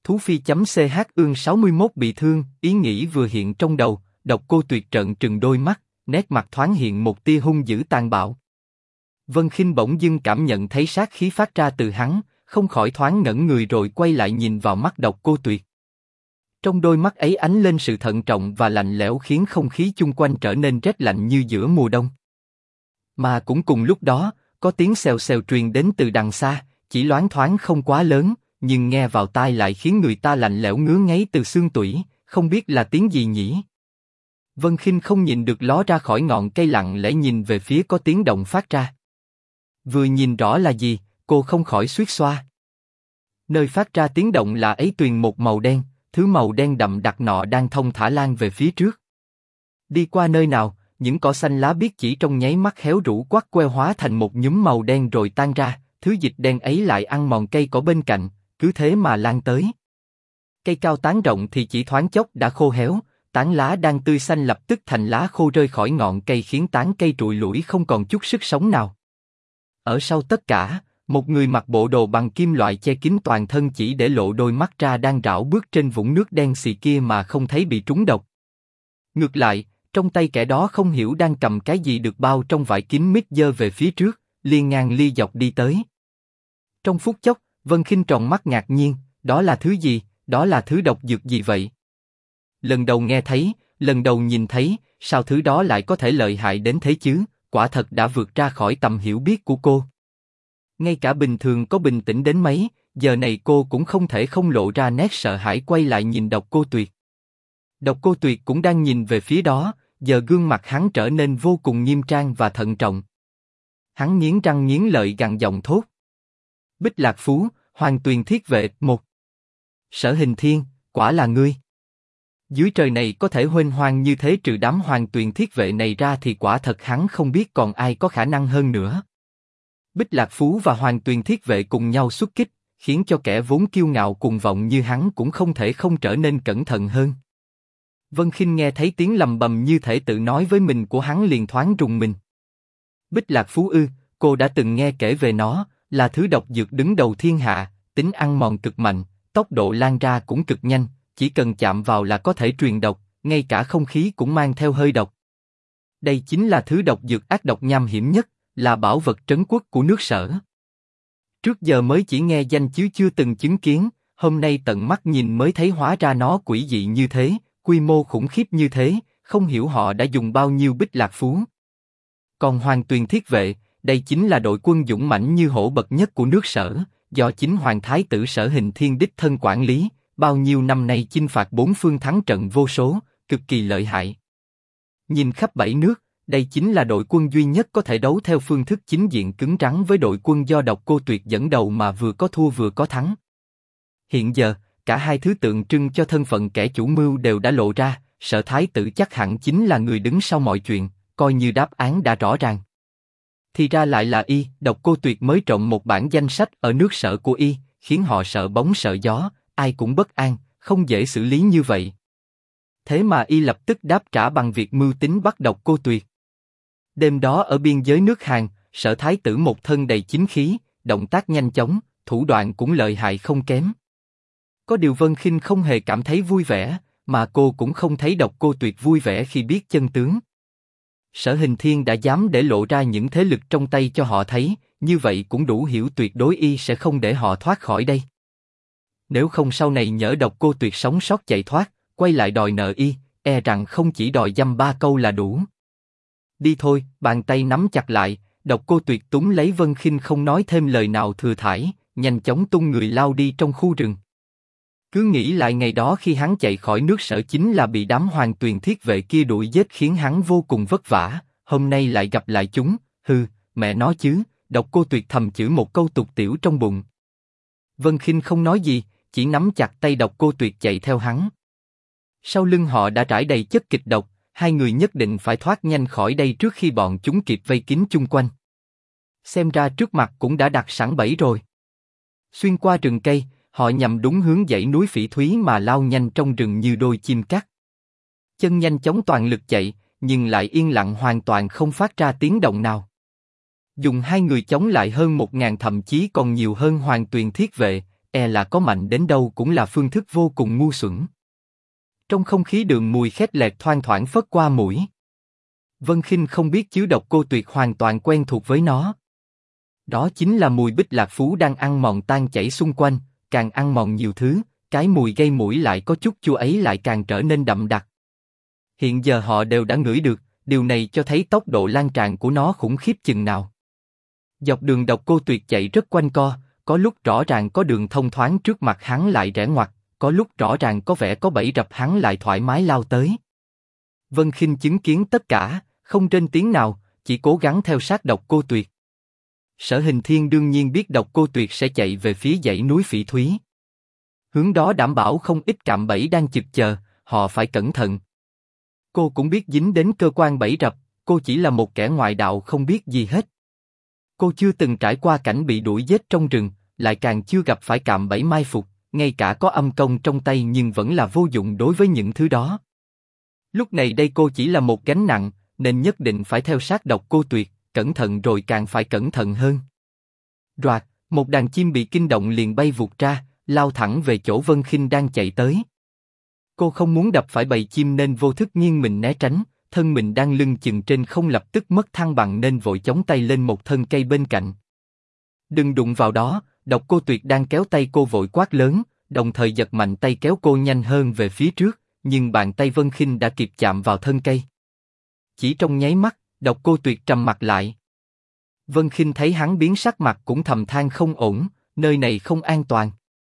Thú Phi.ch ương 61 bị thương, ý nghĩ vừa hiện trong đầu, Độc Cô Tuyệt trợn trừng đôi mắt, nét mặt thoáng hiện một tia hung dữ tàn bạo. Vân Khinh bỗng dưng cảm nhận thấy sát khí phát ra từ hắn, không khỏi thoáng ngẩn người rồi quay lại nhìn vào mắt Độc Cô Tuyệt. Trong đôi mắt ấy ánh lên sự thận trọng và lạnh lẽo khiến không khí chung quanh trở nên rét lạnh như giữa mùa đông. Mà cũng cùng lúc đó, có tiếng xèo xèo truyền đến từ đằng xa, chỉ loáng thoáng không quá lớn, nhưng nghe vào tai lại khiến người ta lạnh lẽo ngứa ngáy từ xương tủy, không biết là tiếng gì nhỉ? Vân Khinh không nhìn được ló ra khỏi ngọn cây lặng lẽ nhìn về phía có tiếng động phát ra. Vừa nhìn rõ là gì, cô không khỏi suýt xoa. Nơi phát ra tiếng động là ấy tuyền một màu đen, thứ màu đen đậm đặc nọ đang thông thả lan về phía trước. Đi qua nơi nào, những cỏ xanh lá biếc chỉ trong nháy mắt héo rũ quắt queo hóa thành một nhúm màu đen rồi tan ra, thứ dịch đen ấy lại ăn mòn cây cỏ bên cạnh, cứ thế mà lan tới. Cây cao tán rộng thì chỉ thoáng chốc đã khô héo, tán lá đang tươi xanh lập tức thành lá khô rơi khỏi ngọn cây khiến tán cây trụi lủi không còn chút sức sống nào. Ở sau tất cả, một người mặc bộ đồ bằng kim loại che kín toàn thân chỉ để lộ đôi mắt ra đang rảo bước trên vũng nước đen xì kia mà không thấy bị trúng độc. Ngược lại, trong tay kẻ đó không hiểu đang cầm cái gì được bao trong vải kín mít giơ về phía trước, liên ngang ly dọc đi tới. Trong phút chốc, Vân Khinh tròn mắt ngạc nhiên, đó là thứ gì, đó là thứ độc dược gì vậy? Lần đầu nghe thấy, lần đầu nhìn thấy, sao thứ đó lại có thể lợi hại đến thế chứ? Quả thật đã vượt ra khỏi tầm hiểu biết của cô. Ngay cả bình thường có bình tĩnh đến mấy, giờ này cô cũng không thể không lộ ra nét sợ hãi quay lại nhìn Độc Cô Tuyệt. Độc Cô Tuyệt cũng đang nhìn về phía đó, giờ gương mặt hắn trở nên vô cùng nghiêm trang và thận trọng. Hắn nghiến răng nghiến lợi gằn giọng thốt: Bích Lạc Phú, Hoàng Tuyền Thiết Vệ, 1. Sở Hình Thiên, quả là ngươi. Dưới trời này có thể huênh hoang như thế trừ đám Hoàng Tuyền Thiết Vệ này ra thì quả thật hắn không biết còn ai có khả năng hơn nữa. Bích Lạc Phú và Hoàng Tuyền Thiết Vệ cùng nhau xuất kích, khiến cho kẻ vốn kiêu ngạo cuồng vọng như hắn cũng không thể không trở nên cẩn thận hơn. Vân Khinh nghe thấy tiếng lầm bầm như thể tự nói với mình của hắn liền thoáng rùng mình. Bích Lạc Phú ư? Cô đã từng nghe kể về nó, là thứ độc dược đứng đầu thiên hạ, tính ăn mòn cực mạnh, tốc độ lan ra cũng cực nhanh, chỉ cần chạm vào là có thể truyền độc, ngay cả không khí cũng mang theo hơi độc. Đây chính là thứ độc dược ác độc nham hiểm nhất, là bảo vật trấn quốc của nước Sở. Trước giờ mới chỉ nghe danh chứ chưa từng chứng kiến, hôm nay tận mắt nhìn mới thấy hóa ra nó quỷ dị như thế, quy mô khủng khiếp như thế, không hiểu họ đã dùng bao nhiêu Bích Lạc Phú. Còn Hoàng Tuyền Thiết Vệ, đây chính là đội quân dũng mãnh như hổ bậc nhất của nước Sở, do chính Hoàng Thái tử Sở Hình Thiên đích thân quản lý, bao nhiêu năm nay chinh phạt bốn phương thắng trận vô số, cực kỳ lợi hại. Nhìn khắp bảy nước, đây chính là đội quân duy nhất có thể đấu theo phương thức chính diện cứng rắn với đội quân do Độc Cô Tuyệt dẫn đầu mà vừa có thua vừa có thắng. Hiện giờ, cả hai thứ tượng trưng cho thân phận kẻ chủ mưu đều đã lộ ra, Sở Thái tử chắc hẳn chính là người đứng sau mọi chuyện, coi như đáp án đã rõ ràng. Thì ra lại là y, Độc Cô Tuyệt mới trộm một bản danh sách ở nước Sở của y, khiến họ sợ bóng sợ gió, ai cũng bất an, không dễ xử lý như vậy. Thế mà y lập tức đáp trả bằng việc mưu tính bắt Độc Cô Tuyệt. Đêm đó ở biên giới nước Hàn, Sở Thái tử một thân đầy chính khí, động tác nhanh chóng, thủ đoạn cũng lợi hại không kém. Có điều Vân Khinh không hề cảm thấy vui vẻ, mà cô cũng không thấy Độc Cô Tuyệt vui vẻ khi biết chân tướng. Sở Hình Thiên đã dám để lộ ra những thế lực trong tay cho họ thấy, như vậy cũng đủ hiểu tuyệt đối y sẽ không để họ thoát khỏi đây. Nếu không sau này nhỡ Độc Cô Tuyệt sống sót chạy thoát, quay lại đòi nợ y, e rằng không chỉ đòi dăm ba câu là đủ. Đi thôi, bàn tay nắm chặt lại, Độc Cô Tuyệt túm lấy Vân Khinh không nói thêm lời nào thừa thãi, nhanh chóng tung người lao đi trong khu rừng. Cứ nghĩ lại ngày đó khi hắn chạy khỏi nước Sở chính là bị đám Hoàng Tuyền Thiết Vệ kia đuổi giết khiến hắn vô cùng vất vả, hôm nay lại gặp lại chúng, mẹ nó chứ, Độc Cô Tuyệt thầm chửi một câu tục tiểu trong bụng. Vân Khinh không nói gì, chỉ nắm chặt tay Độc Cô Tuyệt chạy theo hắn. Sau lưng họ đã trải đầy chất kịch độc, hai người nhất định phải thoát nhanh khỏi đây trước khi bọn chúng kịp vây kín chung quanh. Xem ra trước mặt cũng đã đặt sẵn bẫy rồi. Xuyên qua rừng cây, họ nhằm đúng hướng dãy núi Phỉ Thúy mà lao nhanh trong rừng như đôi chim cắt. Chân nhanh chóng toàn lực chạy, nhưng lại yên lặng hoàn toàn không phát ra tiếng động nào. Dùng hai người chống lại hơn 1000 thậm chí còn nhiều hơn Hoàng Tuyền Thiết Vệ, e là có mạnh đến đâu cũng là phương thức vô cùng ngu xuẩn. Trong không khí đường mùi khét lẹt thoang thoảng phất qua mũi. Vân Khinh không biết chứ Độc Cô Tuyệt hoàn toàn quen thuộc với nó. Đó chính là mùi bích lạc phú đang ăn mòn tan chảy xung quanh, càng ăn mòn nhiều thứ, cái mùi gây mũi lại có chút chua ấy lại càng trở nên đậm đặc. Hiện giờ họ đều đã ngửi được, điều này cho thấy tốc độ lan tràn của nó khủng khiếp chừng nào. Dọc đường Độc Cô Tuyệt chạy rất quanh co, có lúc rõ ràng có đường thông thoáng trước mặt hắn lại rẽ ngoặt, có lúc rõ ràng có vẻ có bẫy rập hắn lại thoải mái lao tới. Vân Khinh chứng kiến tất cả, không rên tiếng nào, chỉ cố gắng theo sát Độc Cô Tuyệt. Sở Hình Thiên đương nhiên biết Độc Cô Tuyệt sẽ chạy về phía dãy núi Phỉ Thúy. Hướng đó đảm bảo không ít cạm bẫy đang chực chờ, họ phải cẩn thận. Cô cũng biết dính đến cơ quan bẫy rập, cô chỉ là một kẻ ngoại đạo không biết gì hết. Cô chưa từng trải qua cảnh bị đuổi giết trong rừng, lại càng chưa gặp phải cạm bẫy mai phục, ngay cả có âm công trong tay nhưng vẫn là vô dụng đối với những thứ đó. Lúc này đây cô chỉ là một gánh nặng, nên nhất định phải theo sát Độc Cô Tuyệt, cẩn thận rồi càng phải cẩn thận hơn. Roạt, một đàn chim bị kinh động liền bay vụt ra, lao thẳng về chỗ Vân Khinh đang chạy tới. Cô không muốn đập phải bầy chim nên vô thức nghiêng mình né tránh, thân mình đang lưng chừng trên không lập tức mất thăng bằng nên vội chống tay lên một thân cây bên cạnh. Đừng đụng vào đó, Độc Cô Tuyệt đang kéo tay cô vội quát lớn, đồng thời giật mạnh tay kéo cô nhanh hơn về phía trước, nhưng bàn tay Vân Khinh đã kịp chạm vào thân cây. Chỉ trong nháy mắt, Độc Cô Tuyệt trầm mặt lại. Vân Khinh thấy hắn biến sắc mặt cũng thầm than không ổn, nơi này không an toàn.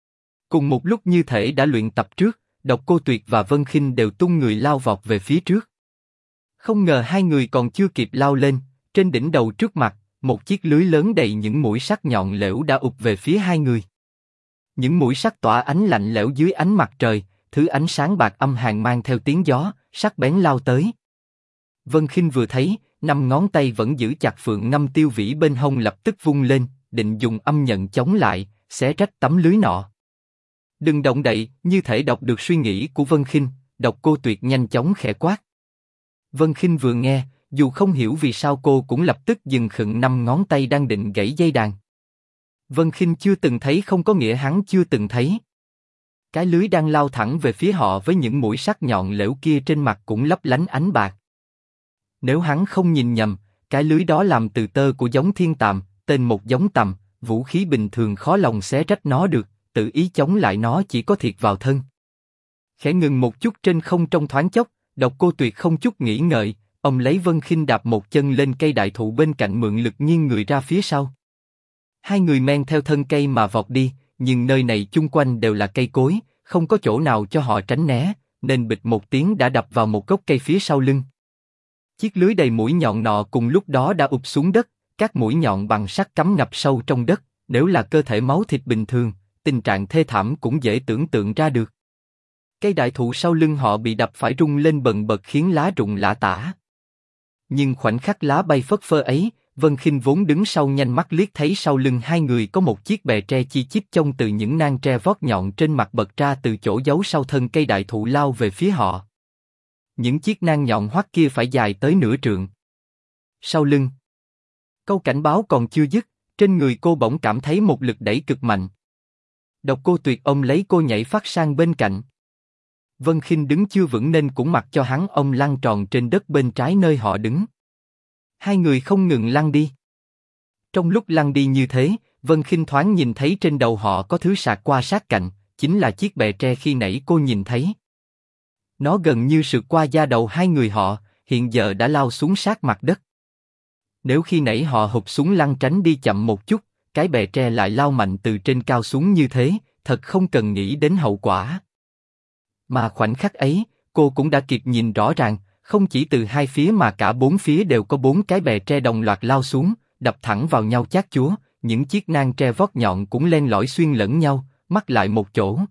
Cùng một lúc như thể đã luyện tập trước, Độc Cô Tuyệt và Vân Khinh đều tung người lao vọt về phía trước. Không ngờ hai người còn chưa kịp lao lên, trên đỉnh đầu trước mặt, một chiếc lưới lớn đầy những mũi sắc nhọn lẽo đã ụp về phía hai người. Những mũi sắc tỏa ánh lạnh lẽo dưới ánh mặt trời, thứ ánh sáng bạc âm hàn mang theo tiếng gió, sắc bén lao tới. Vân Khinh vừa thấy, 5 ngón tay vẫn giữ chặt phượng ngâm tiêu vĩ bên hông lập tức vung lên, định dùng âm nhận chống lại, xé rách tấm lưới nọ. Đừng động đậy, như thể đọc được suy nghĩ của Vân Khinh, Độc Cô Tuyệt nhanh chóng khẽ quát. Vân Khinh vừa nghe, dù không hiểu vì sao cô cũng lập tức dừng khựng 5 ngón tay đang định gãy dây đàn. Vân Khinh chưa từng thấy không có nghĩa hắn chưa từng thấy. Cái lưới đang lao thẳng về phía họ với những mũi sắc nhọn lẽo kia trên mặt cũng lấp lánh ánh bạc. Nếu hắn không nhìn nhầm, cái lưới đó làm từ tơ của giống thiên tàm, tên một giống tằm, vũ khí bình thường khó lòng xé rách nó được, tự ý chống lại nó chỉ có thiệt vào thân. Khẽ ngừng một chút trên không trong thoáng chốc, Độc Cô Tuyệt không chút nghĩ ngợi, ông lấy Vân Khinh đạp một chân lên cây đại thụ bên cạnh mượn lực nghiêng người ra phía sau. Hai người men theo thân cây mà vọt đi, nhưng nơi này chung quanh đều là cây cối, không có chỗ nào cho họ tránh né, nên bịch một tiếng đã đập vào một gốc cây phía sau lưng. Chiếc lưới đầy mũi nhọn nọ cùng lúc đó đã ụp xuống đất, các mũi nhọn bằng sắt cắm ngập sâu trong đất, nếu là cơ thể máu thịt bình thường, tình trạng thê thảm cũng dễ tưởng tượng ra được. Cây đại thụ sau lưng họ bị đập phải rung lên bần bật khiến lá rụng lả tả. Nhưng khoảnh khắc lá bay phất phơ ấy, Vân Khinh vốn đứng sau nhanh mắt liếc thấy sau lưng hai người có một chiếc bè tre chi chít trông từ những nang tre vót nhọn trên mặt bật ra từ chỗ giấu sau thân cây đại thụ lao về phía họ. Những chiếc nang nhọn hoắt kia phải dài tới nửa trượng. Sau lưng, câu cảnh báo còn chưa dứt, trên người cô bỗng cảm thấy một lực đẩy cực mạnh. Độc Cô Tuyệt ôm lấy cô nhảy phát sang bên cạnh. Vân Khinh đứng chưa vững nên cũng mặc cho hắn ôm lăn tròn trên đất bên trái nơi họ đứng. Hai người không ngừng lăn đi. Trong lúc lăn đi như thế, Vân Khinh thoáng nhìn thấy trên đầu họ có thứ sạc qua sát cạnh, chính là chiếc bè tre khi nãy cô nhìn thấy. Nó gần như sượt qua da đầu hai người họ, hiện giờ đã lao xuống sát mặt đất. Nếu khi nãy họ hụt xuống lăn tránh đi chậm một chút, cái bè tre lại lao mạnh từ trên cao xuống như thế, thật không cần nghĩ đến hậu quả. Mà khoảnh khắc ấy, cô cũng đã kịp nhìn rõ ràng, không chỉ từ hai phía mà cả bốn phía đều có 4 cái bè tre đồng loạt lao xuống, đập thẳng vào nhau chát chúa, những chiếc nang tre vót nhọn cũng len lỏi xuyên lẫn nhau, mắc lại một chỗ.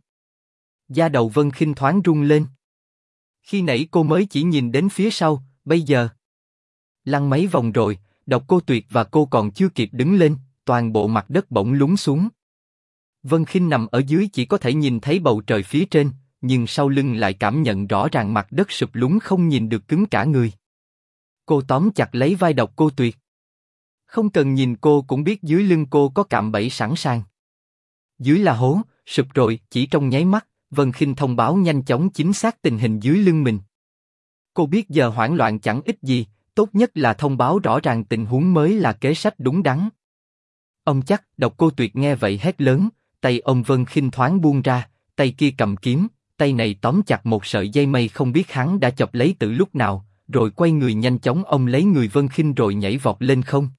Da đầu Vân Khinh thoáng rung lên. Khi nãy cô mới chỉ nhìn đến phía sau, bây giờ lăn mấy vòng rồi, Độc Cô Tuyệt và cô còn chưa kịp đứng lên, toàn bộ mặt đất bỗng lún xuống. Vân Khinh nằm ở dưới chỉ có thể nhìn thấy bầu trời phía trên, nhưng sau lưng lại cảm nhận rõ ràng mặt đất sụp lún không nhìn được cứng cả người. Cô tóm chặt lấy vai Độc Cô Tuyệt. Không cần nhìn cô cũng biết dưới lưng cô có cạm bẫy sẵn sàng. Dưới là hố, Sụp rồi, chỉ trong nháy mắt, Vân Khinh thông báo nhanh chóng chính xác tình hình dưới lưng mình. Cô biết giờ hoảng loạn chẳng ích gì, tốt nhất là thông báo rõ ràng tình huống mới là kế sách đúng đắn. Ông chắc, Độc Cô Tuyệt nghe vậy hét lớn, tay ông Vân Khinh thoáng buông ra, tay kia cầm kiếm, tay này tóm chặt một sợi dây mây không biết hắn đã chọc lấy từ lúc nào, rồi quay người nhanh chóng ôm lấy người Vân Khinh rồi nhảy vọt lên không.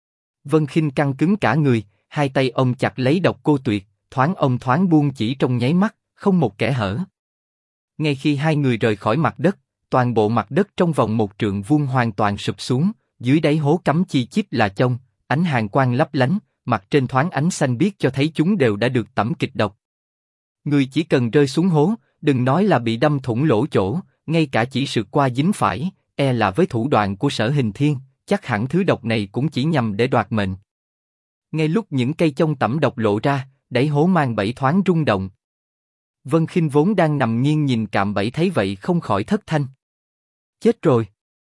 Vân Khinh căng cứng cả người, hai tay ôm chặt lấy Độc Cô Tuyệt, thoáng ôm thoáng buông chỉ trong nháy mắt, không một kẽ hở. Ngay khi hai người rời khỏi mặt đất, toàn bộ mặt đất trong vòng một trượng vuông hoàn toàn sụp xuống, dưới đáy hố cắm chi chít là chông, ánh hàn quang lấp lánh, mặt trên thoáng ánh xanh biếc cho thấy chúng đều đã được tẩm kịch độc. Người chỉ cần rơi xuống hố, đừng nói là bị đâm thủng lỗ chỗ, ngay cả chỉ sượt qua dính phải, là với thủ đoạn của Sở Hình Thiên, chắc hẳn thứ độc này cũng chỉ nhằm để đoạt mệnh. Ngay lúc những cây chông tẩm độc lộ ra, đáy hố mang bẫy thoáng rung động. Vân Khinh vốn đang nằm nghiêng nhìn cạm bẫy thấy vậy không khỏi thất thanh. Chết rồi.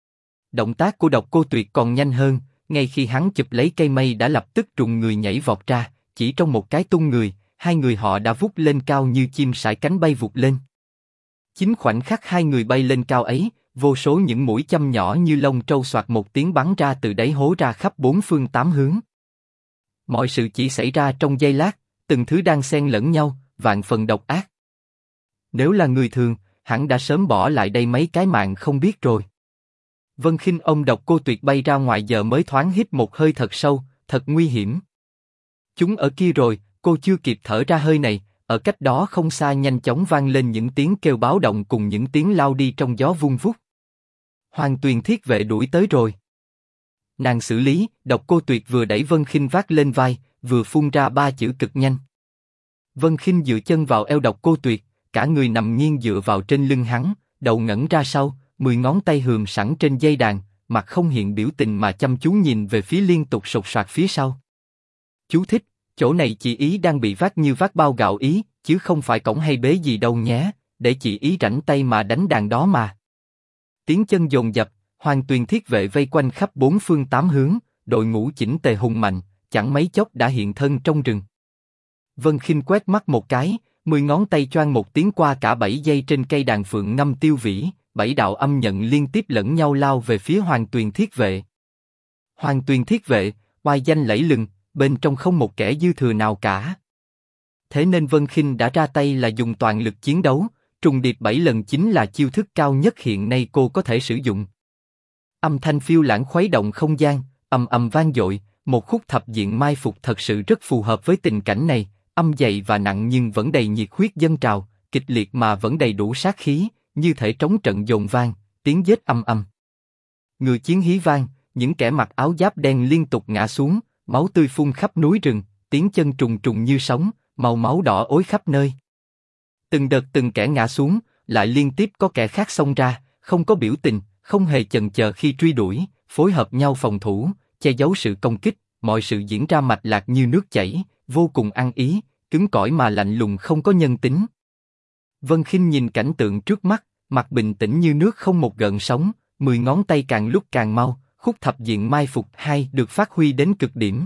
Động tác của Độc Cô Tuyệt còn nhanh hơn, ngay khi hắn chụp lấy cây mây đã lập tức trùng người nhảy vọt ra, chỉ trong một cái tung người, hai người họ đã vút lên cao như chim sải cánh bay vụt lên. Chính khoảnh khắc hai người bay lên cao ấy, vô số những mũi châm nhỏ như lông trâu xoạt một tiếng bắn ra từ đáy hố ra khắp bốn phương tám hướng. Mọi sự chỉ xảy ra trong giây lát, từng thứ đang xen lẫn nhau, vạn phần độc ác. Nếu là người thường, hắn đã sớm bỏ lại đây mấy cái mạng không biết rồi. Vân Khinh ôm Độc Cô Tuyệt bay ra ngoài giờ mới thoáng hít một hơi thật sâu, thật nguy hiểm. Chúng ở kia rồi, cô chưa kịp thở ra hơi này, ở cách đó không xa nhanh chóng vang lên những tiếng kêu báo động cùng những tiếng lao đi trong gió vun vút. Hoàng Tuyền Thiết Vệ đuổi tới rồi. Nàng xử lý, Độc Cô Tuyệt vừa đẩy Vân Khinh vác lên vai, vừa phun ra ba chữ cực nhanh. Vân Khinh dựa chân vào eo Độc Cô Tuyệt, cả người nằm nghiêng dựa vào trên lưng hắn, đầu ngẩng ra sau, 10 ngón tay hườm sẵn trên dây đàn, mặt không hiện biểu tình mà chăm chú nhìn về phía liên tục sột soạt phía sau. Chú thích, chỗ này chị ý đang bị vác như vác bao gạo ý, chứ không phải cổng hay bế gì đâu nhé, để chị ý rảnh tay mà đánh đàn đó mà. Tiếng chân dồn dập, Hoàng Tuyền Thiết Vệ vây quanh khắp bốn phương tám hướng, đội ngũ chỉnh tề hùng mạnh, chẳng mấy chốc đã hiện thân trong rừng. Vân Khinh quét mắt một cái, 10 ngón tay choang một tiếng qua cả 7 dây trên cây đàn phượng ngâm tiêu vĩ, 7 đạo âm nhận liên tiếp lẫn nhau lao về phía Hoàng Tuyền Thiết Vệ. Hoàng Tuyền Thiết Vệ, oai danh lẫy lừng, bên trong không một kẻ dư thừa nào cả. Thế nên Vân Khinh đã ra tay là dùng toàn lực chiến đấu, trùng điệp 7 lần chính là chiêu thức cao nhất hiện nay cô có thể sử dụng. Âm thanh phiêu lãng khuấy động không gian, ầm ầm vang dội, một khúc thập diện mai phục thật sự rất phù hợp với tình cảnh này, âm dày và nặng nhưng vẫn đầy nhiệt huyết dâng trào, kịch liệt mà vẫn đầy đủ sát khí, như thể trống trận dồn vang, tiếng giết ầm ầm. Ngựa chiến hí vang, những kẻ mặc áo giáp đen liên tục ngã xuống, máu tươi phun khắp núi rừng, tiếng chân trùng trùng như sóng, màu máu đỏ ối khắp nơi. Từng đợt từng kẻ ngã xuống, lại liên tiếp có kẻ khác xông ra, không có biểu tình, không hề chần chờ khi truy đuổi, phối hợp nhau phòng thủ, che giấu sự công kích, mọi sự diễn ra mạch lạc như nước chảy, vô cùng ăn ý, cứng cỏi mà lạnh lùng không có nhân tính. Vân Khinh nhìn cảnh tượng trước mắt, mặt bình tĩnh như nước không một gợn sóng, 10 ngón tay càng lúc càng mau, khúc thập diện mai phục 2 được phát huy đến cực điểm.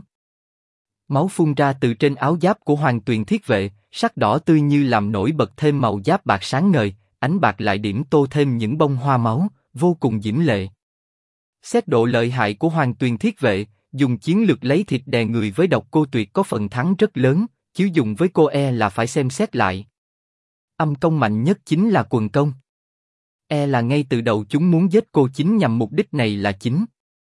Máu phun ra từ trên áo giáp của Hoàng Tuyền Thiết Vệ, sắc đỏ tươi như làm nổi bật thêm màu giáp bạc sáng ngời, ánh bạc lại điểm tô thêm những bông hoa máu, vô cùng diễm lệ. Xét độ lợi hại của Hoàng Tuyền Thiết Vệ, dùng chiến lược lấy thịt đè người với Độc Cô Tuyệt có phần thắng rất lớn, chứ dùng với cô là phải xem xét lại. Âm công mạnh nhất chính là quần công. Là ngay từ đầu chúng muốn giết cô chính nhằm mục đích này là chính.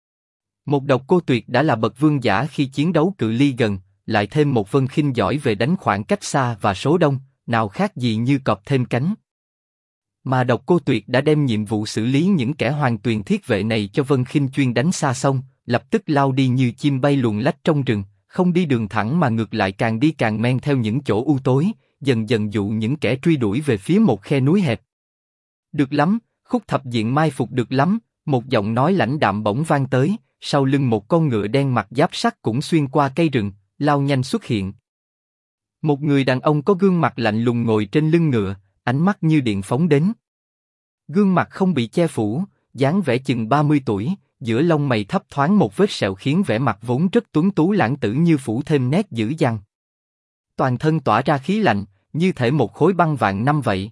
Một Độc Cô Tuyệt đã là bậc vương giả khi chiến đấu cự ly gần, lại thêm một Vân Khinh giỏi về đánh khoảng cách xa và số đông, nào khác gì như cọp thêm cánh. Mà Độc Cô Tuyệt đã đem nhiệm vụ xử lý những kẻ Hoàng Tuyền Thiết Vệ này cho Vân Khinh chuyên đánh xa xong, lập tức lao đi như chim bay luồn lách trong rừng, không đi đường thẳng mà ngược lại càng đi càng men theo những chỗ u tối, dần dần dụ những kẻ truy đuổi về phía một khe núi hẹp. Được lắm, khúc thập diện mai phục được lắm, một giọng nói lãnh đạm bỗng vang tới, sau lưng một con ngựa đen mặc giáp sắt cũng xuyên qua cây rừng, lao nhanh xuất hiện. Một người đàn ông có gương mặt lạnh lùng ngồi trên lưng ngựa, ánh mắt như điện phóng đến. Gương mặt không bị che phủ, dáng vẻ chừng 30 tuổi, giữa lông mày thấp thoáng một vết sẹo khiến vẻ mặt vốn rất tuấn tú lãng tử như phủ thêm nét dữ dằn. Toàn thân tỏa ra khí lạnh, như thể một khối băng vạn năm vậy.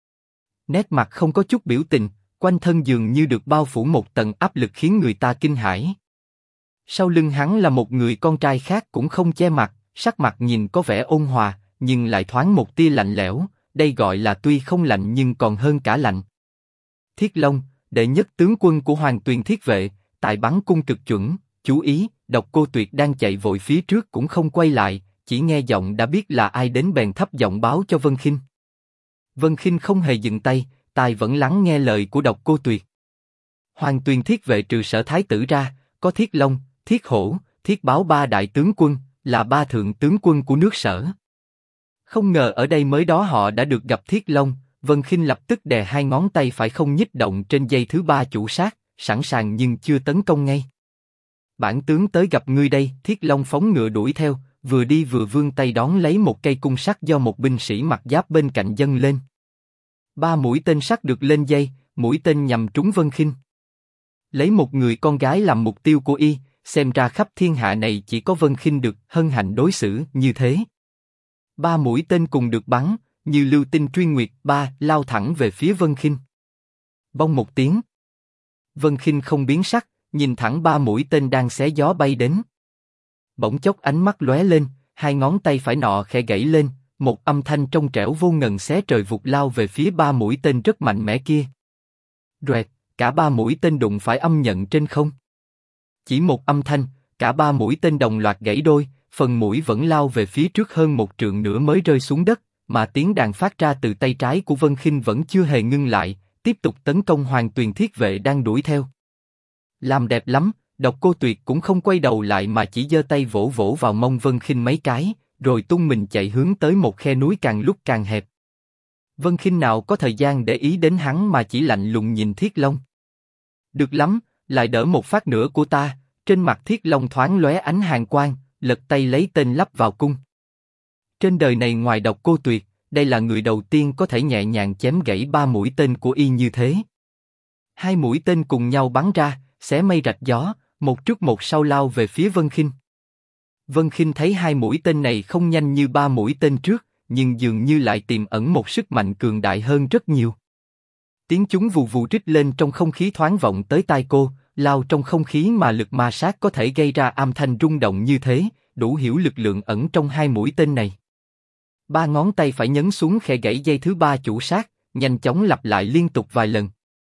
Nét mặt không có chút biểu tình, quanh thân dường như được bao phủ một tầng áp lực khiến người ta kinh hãi. Sau lưng hắn là một người con trai khác cũng không che mặt, sắc mặt nhìn có vẻ ôn hòa, nhưng lại thoáng một tia lạnh lẽo, đây gọi là tuy không lạnh nhưng còn hơn cả lạnh. Thiết Long, đệ nhất tướng quân của Hoàng Tuyền Thiết Vệ, tại bắn cung cực chuẩn, chú ý, Độc Cô Tuyệt đang chạy vội phía trước cũng không quay lại, chỉ nghe giọng đã biết là ai đến bèn thấp giọng báo cho Vân Khinh. Vân Khinh không hề dừng tay, tai vẫn lắng nghe lời của Độc Cô Tuyệt. Hoàng Tuyền Thiết Vệ trừ Sở Thái Tử ra, có Thiết Long, Thiết Hổ, Thiết Báo ba đại tướng quân, là ba thượng tướng quân của nước Sở. Không ngờ ở đây mới đó họ đã được gặp Thiết Long. Vân Khinh lập tức đè hai ngón tay phải không nhích động trên dây thứ ba chủ sát, sẵn sàng nhưng chưa tấn công ngay. Bản tướng tới gặp ngươi đây. Thiết Long phóng ngựa đuổi theo, vừa đi vừa vươn tay đón lấy một cây cung sắt do một binh sĩ mặc giáp bên cạnh dâng lên. Ba mũi tên sắt được lên dây, mũi tên nhằm trúng Vân Khinh. Lấy một người con gái làm mục tiêu của y, xem ra khắp thiên hạ này chỉ có Vân Khinh được hân hạnh đối xử như thế. Ba mũi tên cùng được bắn, như lưu tinh truy nguyệt, ba lao thẳng về phía Vân Khinh. Bong một tiếng, Vân Khinh không biến sắc, nhìn thẳng ba mũi tên đang xé gió bay đến. Bỗng chốc ánh mắt lóe lên, hai ngón tay phải nọ khẽ gãy lên, một âm thanh trong trẻo vô ngần xé trời vụt lao về phía ba mũi tên rất mạnh mẽ kia. Đoẹt, cả ba mũi tên đụng phải âm nhận trên không. Chỉ một âm thanh, cả ba mũi tên đồng loạt gãy đôi, phần mũi vẫn lao về phía trước hơn một trượng nữa mới rơi xuống đất, mà tiếng đàn phát ra từ tay trái của Vân Khinh vẫn chưa hề ngưng lại, tiếp tục tấn công Hoàng Tuyền Thiết Vệ đang đuổi theo. Làm đẹp lắm, Độc Cô Tuyệt cũng không quay đầu lại mà chỉ giơ tay vỗ vỗ vào mông Vân Khinh mấy cái, rồi tung mình chạy hướng tới một khe núi càng lúc càng hẹp. Vân Khinh nào có thời gian để ý đến hắn mà chỉ lạnh lùng nhìn Thiết Long. Được lắm, lại đỡ một phát nữa của ta. Trên mặt Thiết Long thoáng lóe ánh hàn quang, lật tay lấy tên lắp vào cung. Trên đời này ngoài Độc Cô Tuyệt, đây là người đầu tiên có thể nhẹ nhàng chém gãy ba mũi tên của y như thế. Hai mũi tên cùng nhau bắn ra, xé mây rạch gió, một trước một sau lao về phía Vân Khinh. Vân Khinh thấy hai mũi tên này không nhanh như ba mũi tên trước, nhưng dường như lại tiềm ẩn một sức mạnh cường đại hơn rất nhiều. Tiếng chúng vù vù rít lên trong không khí thoáng vọng tới tai cô, lao trong không khí mà lực ma sát có thể gây ra âm thanh rung động như thế, đủ hiểu lực lượng ẩn trong hai mũi tên này. Ba ngón tay phải nhấn xuống khẽ gãy dây thứ ba chủ sát, nhanh chóng lặp lại liên tục vài lần.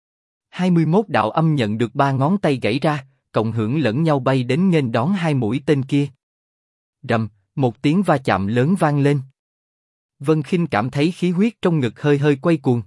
21 đạo âm nhận được ba ngón tay gãy ra, cộng hưởng lẫn nhau bay đến nghênh đón hai mũi tên kia. Rầm, một tiếng va chạm lớn vang lên. Vân Khinh cảm thấy khí huyết trong ngực hơi hơi quay cuồng.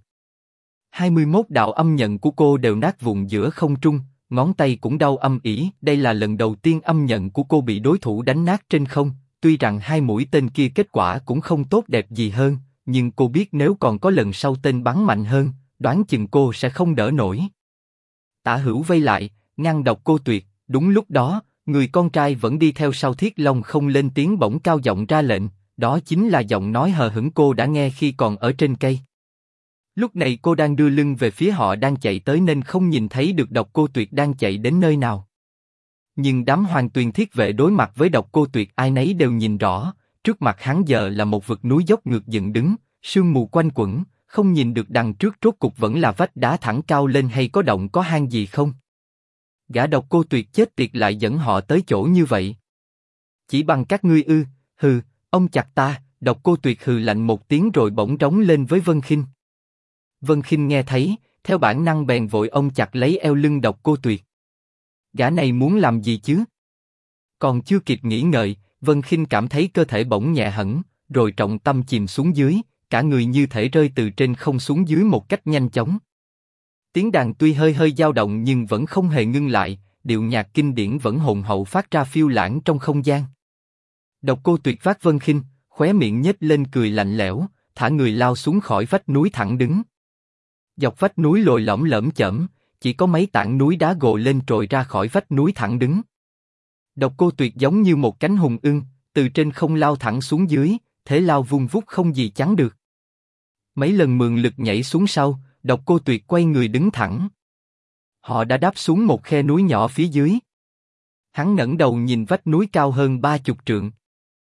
21 đạo âm nhận của cô đều nát vụn giữa không trung, ngón tay cũng đau âm ỉ. Đây là lần đầu tiên âm nhận của cô bị đối thủ đánh nát trên không. Tuy rằng hai mũi tên kia kết quả cũng không tốt đẹp gì hơn, nhưng cô biết nếu còn có lần sau tên bắn mạnh hơn, đoán chừng cô sẽ không đỡ nổi. Tả Hữu vây lại, ngăn Độc Cô Tuyệt. Đúng lúc đó, người con trai vẫn đi theo sau Thiết Long không lên tiếng bỗng cao giọng ra lệnh, đó chính là giọng nói hờ hững cô đã nghe khi còn ở trên cây. Lúc này cô đang đưa lưng về phía họ đang chạy tới nên không nhìn thấy được Độc Cô Tuyệt đang chạy đến nơi nào. Nhưng đám Hoàng Tuyền Thiết Vệ đối mặt với Độc Cô Tuyệt ai nấy đều nhìn rõ, trước mặt hắn giờ là một vực núi dốc ngược dựng đứng, sương mù quanh quẩn, không nhìn được đằng trước rốt cục vẫn là vách đá thẳng cao lên hay có động có hang gì không. Gã Độc Cô Tuyệt chết tiệt lại dẫn họ tới chỗ như vậy. Chỉ bằng các ngươi ư? Hừ, ông chặt ta. Độc Cô Tuyệt hừ lạnh một tiếng rồi bỗng trống lên với Vân Khinh. Vân Khinh nghe thấy, theo bản năng bèn vội ôm chặt lấy eo lưng Độc Cô Tuyệt. Gã này muốn làm gì chứ? Còn chưa kịp nghĩ ngợi, Vân Khinh cảm thấy cơ thể bỗng nhẹ hẳn, rồi trọng tâm chìm xuống dưới, cả người như thể rơi từ trên không xuống dưới một cách nhanh chóng. Tiếng đàn tuy hơi hơi dao động nhưng vẫn không hề ngưng lại, điệu nhạc kinh điển vẫn hùng hậu phát ra phiêu lãng trong không gian. Độc Cô Tuyệt vác Vân Khinh, khóe miệng nhếch lên cười lạnh lẽo, thả người lao xuống khỏi vách núi thẳng đứng. Dọc vách núi lồi lõm lởm chởm, chỉ có mấy tảng núi đá gồ lên trồi ra khỏi vách núi thẳng đứng. Độc Cô Tuyệt giống như một cánh hùng ưng, từ trên không lao thẳng xuống dưới, thế lao vung vút không gì chắn được. Mấy lần mượn lực nhảy xuống sau, Độc Cô Tuyệt quay người đứng thẳng. Họ đã đáp xuống một khe núi nhỏ phía dưới. Hắn ngẩng đầu nhìn vách núi cao hơn 30 trượng.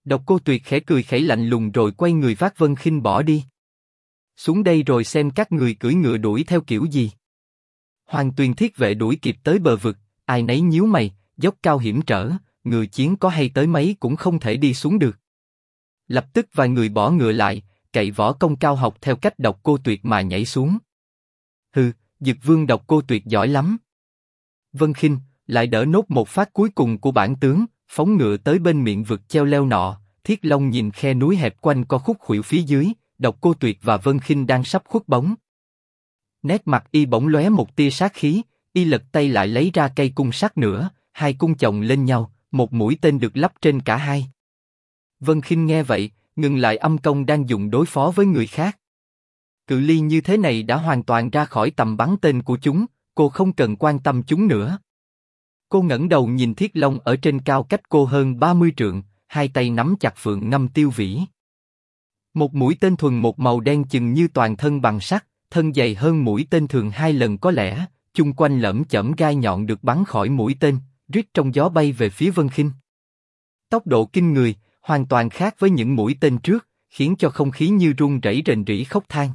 Độc Cô Tuyệt khẽ cười khẩy lạnh lùng rồi quay người vác Vân Khinh bỏ đi. Xuống đây rồi xem các người cưỡi ngựa đuổi theo kiểu gì. Hoàng Tuyền thiết vệ đuổi kịp tới bờ vực, ai nấy nhíu mày, dốc cao hiểm trở, ngựa chiến có hay tới mấy cũng không thể đi xuống được. Lập tức vài người bỏ ngựa lại, cậy võ công cao học theo cách Độc Cô Tuyệt mà nhảy xuống. Hừ, Dực Vương Độc Cô Tuyệt giỏi lắm. Vân Khinh lại đỡ nốt một phát cuối cùng của bản tướng, phóng ngựa tới bên miệng vực treo leo nọ. Thiết Long nhìn khe núi hẹp quanh co khúc khuỷu phía dưới, Độc Cô Tuyệt và Vân Khinh đang sắp khuất bóng. Nét mặt y bỗng lóe một tia sát khí, y lật tay lại lấy ra cây cung sắt nữa, hai cung chồng lên nhau, một mũi tên được lắp trên cả hai. Vân Khinh nghe vậy, ngừng lại âm công đang dùng đối phó với người khác. Cự ly như thế này đã hoàn toàn ra khỏi tầm bắn tên của chúng, cô không cần quan tâm chúng nữa. Cô ngẩng đầu nhìn Thiết Long ở trên cao cách cô hơn 30 trượng, hai tay nắm chặt phượng ngâm tiêu vĩ. Một mũi tên thuần một màu đen chừng như toàn thân bằng sắt, thân dày hơn mũi tên thường 2 lần có lẽ, chung quanh lởm chởm gai nhọn được bắn khỏi mũi tên, rít trong gió bay về phía Vân Khinh. Tốc độ kinh người, hoàn toàn khác với những mũi tên trước, khiến cho không khí như rung rẩy rền rĩ khóc than.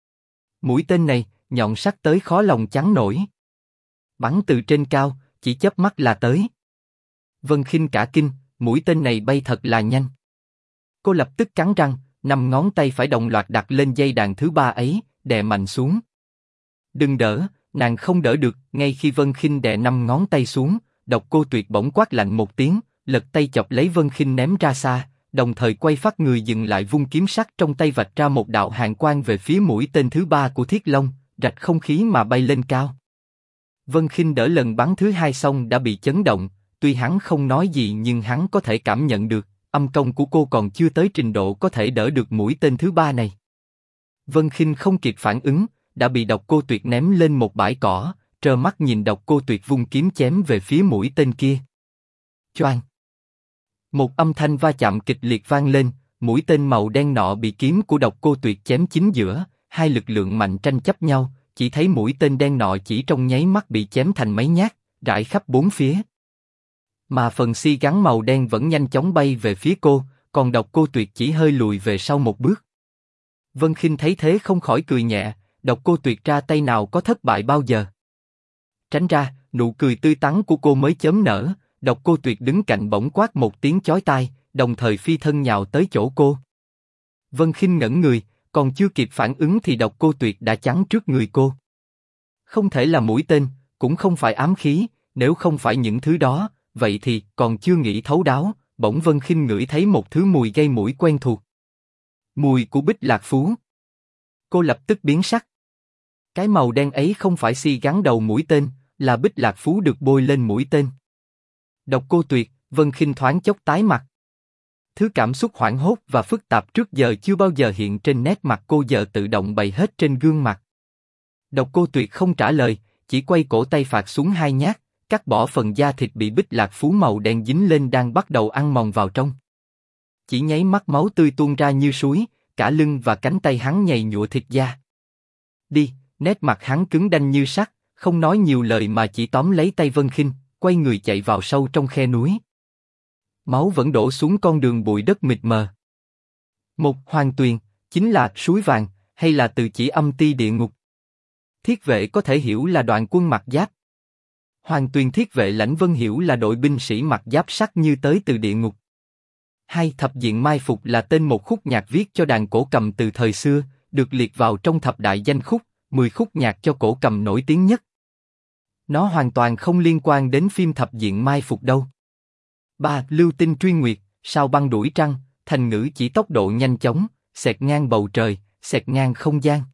Mũi tên này, nhọn sắc tới khó lòng chắn nổi. Bắn từ trên cao, chỉ chớp mắt là tới. Vân Khinh cả kinh, mũi tên này bay thật là nhanh. Cô lập tức cắn răng, 5 ngón tay phải đồng loạt đặt lên dây đàn thứ 3 ấy, đè mạnh xuống. Đừng đỡ, nàng không đỡ được. Ngay khi Vân Khinh đè 5 ngón tay xuống, Độc Cô Tuyệt bỗng quát lạnh một tiếng, lật tay chọc lấy Vân Khinh ném ra xa, đồng thời quay phát người dừng lại vung kiếm sắt trong tay vạch ra một đạo hàn quang về phía mũi tên thứ 3 của Thiết Long, rạch không khí mà bay lên cao. Vân Khinh đỡ lần bắn thứ 2 xong đã bị chấn động, tuy hắn không nói gì nhưng hắn có thể cảm nhận được, âm công của cô còn chưa tới trình độ có thể đỡ được mũi tên thứ 3 này. Vân Khinh không kịp phản ứng, đã bị Độc Cô Tuyệt ném lên một bãi cỏ, trơ mắt nhìn Độc Cô Tuyệt vung kiếm chém về phía mũi tên kia. Choang! Một âm thanh va chạm kịch liệt vang lên, mũi tên màu đen nọ bị kiếm của Độc Cô Tuyệt chém chính giữa, hai lực lượng mạnh tranh chấp nhau, chỉ thấy mũi tên đen nọ chỉ trong nháy mắt bị chém thành mấy nhát, rải khắp bốn phía. Mà phần xi gắn màu đen vẫn nhanh chóng bay về phía cô, còn Độc Cô Tuyệt chỉ hơi lùi về sau một bước. Vân Khinh thấy thế không khỏi cười nhẹ, Độc Cô Tuyệt ra tay nào có thất bại bao giờ. Tránh ra, nụ cười tươi tắn của cô mới chớm nở, Độc Cô Tuyệt đứng cạnh bỗng quát một tiếng chói tai, đồng thời phi thân nhào tới chỗ cô. Vân Khinh ngẩn người, còn chưa kịp phản ứng thì Độc Cô Tuyệt đã chắn trước người cô. Không thể là mũi tên, cũng không phải ám khí, nếu không phải những thứ đó, vậy thì còn chưa nghĩ thấu đáo, bỗng Vân Khinh ngửi thấy một thứ mùi gây mũi quen thuộc. Mùi của Bích Lạc Phú. Cô lập tức biến sắc. Cái màu đen ấy không phải xi gắn đầu mũi tên, là Bích Lạc Phú được bôi lên mũi tên. Độc Cô Tuyệt, Vân Khinh thoáng chốc tái mặt. Thứ cảm xúc hoảng hốt và phức tạp trước giờ chưa bao giờ hiện trên nét mặt cô giờ tự động bày hết trên gương mặt. Độc Cô Tuyệt không trả lời, chỉ quay cổ tay phạt xuống 2 nhát, cắt bỏ phần da thịt bị Bích Lạc Phú màu đen dính lên đang bắt đầu ăn mòn vào trong. Chỉ nháy mắt máu tươi tuôn ra như suối, cả lưng và cánh tay hắn nhầy nhụa thịt da. Đi, nét mặt hắn cứng đanh như sắt, không nói nhiều lời mà chỉ tóm lấy tay Vân Khinh, quay người chạy vào sâu trong khe núi. Máu vẫn đổ xuống con đường bụi đất mịt mờ. Một Hoàng Tuyền, chính là suối vàng, hay là từ chỉ âm ti địa ngục? Thiết vệ có thể hiểu là đoàn quân mặc giáp. Hoàng Tuyền thiết vệ lãnh Vân hiểu là đội binh sĩ mặc giáp sắt như tới từ địa ngục. Hai Thập diện mai phục là tên một khúc nhạc viết cho đàn cổ cầm từ thời xưa, được liệt vào trong thập đại danh khúc, 10 khúc nhạc cho cổ cầm nổi tiếng nhất. Nó hoàn toàn không liên quan đến phim Thập diện mai phục đâu. 3. Lưu tinh truy nguyệt, sao băng đuổi trăng, thành ngữ chỉ tốc độ nhanh chóng, xẹt ngang bầu trời, xẹt ngang không gian.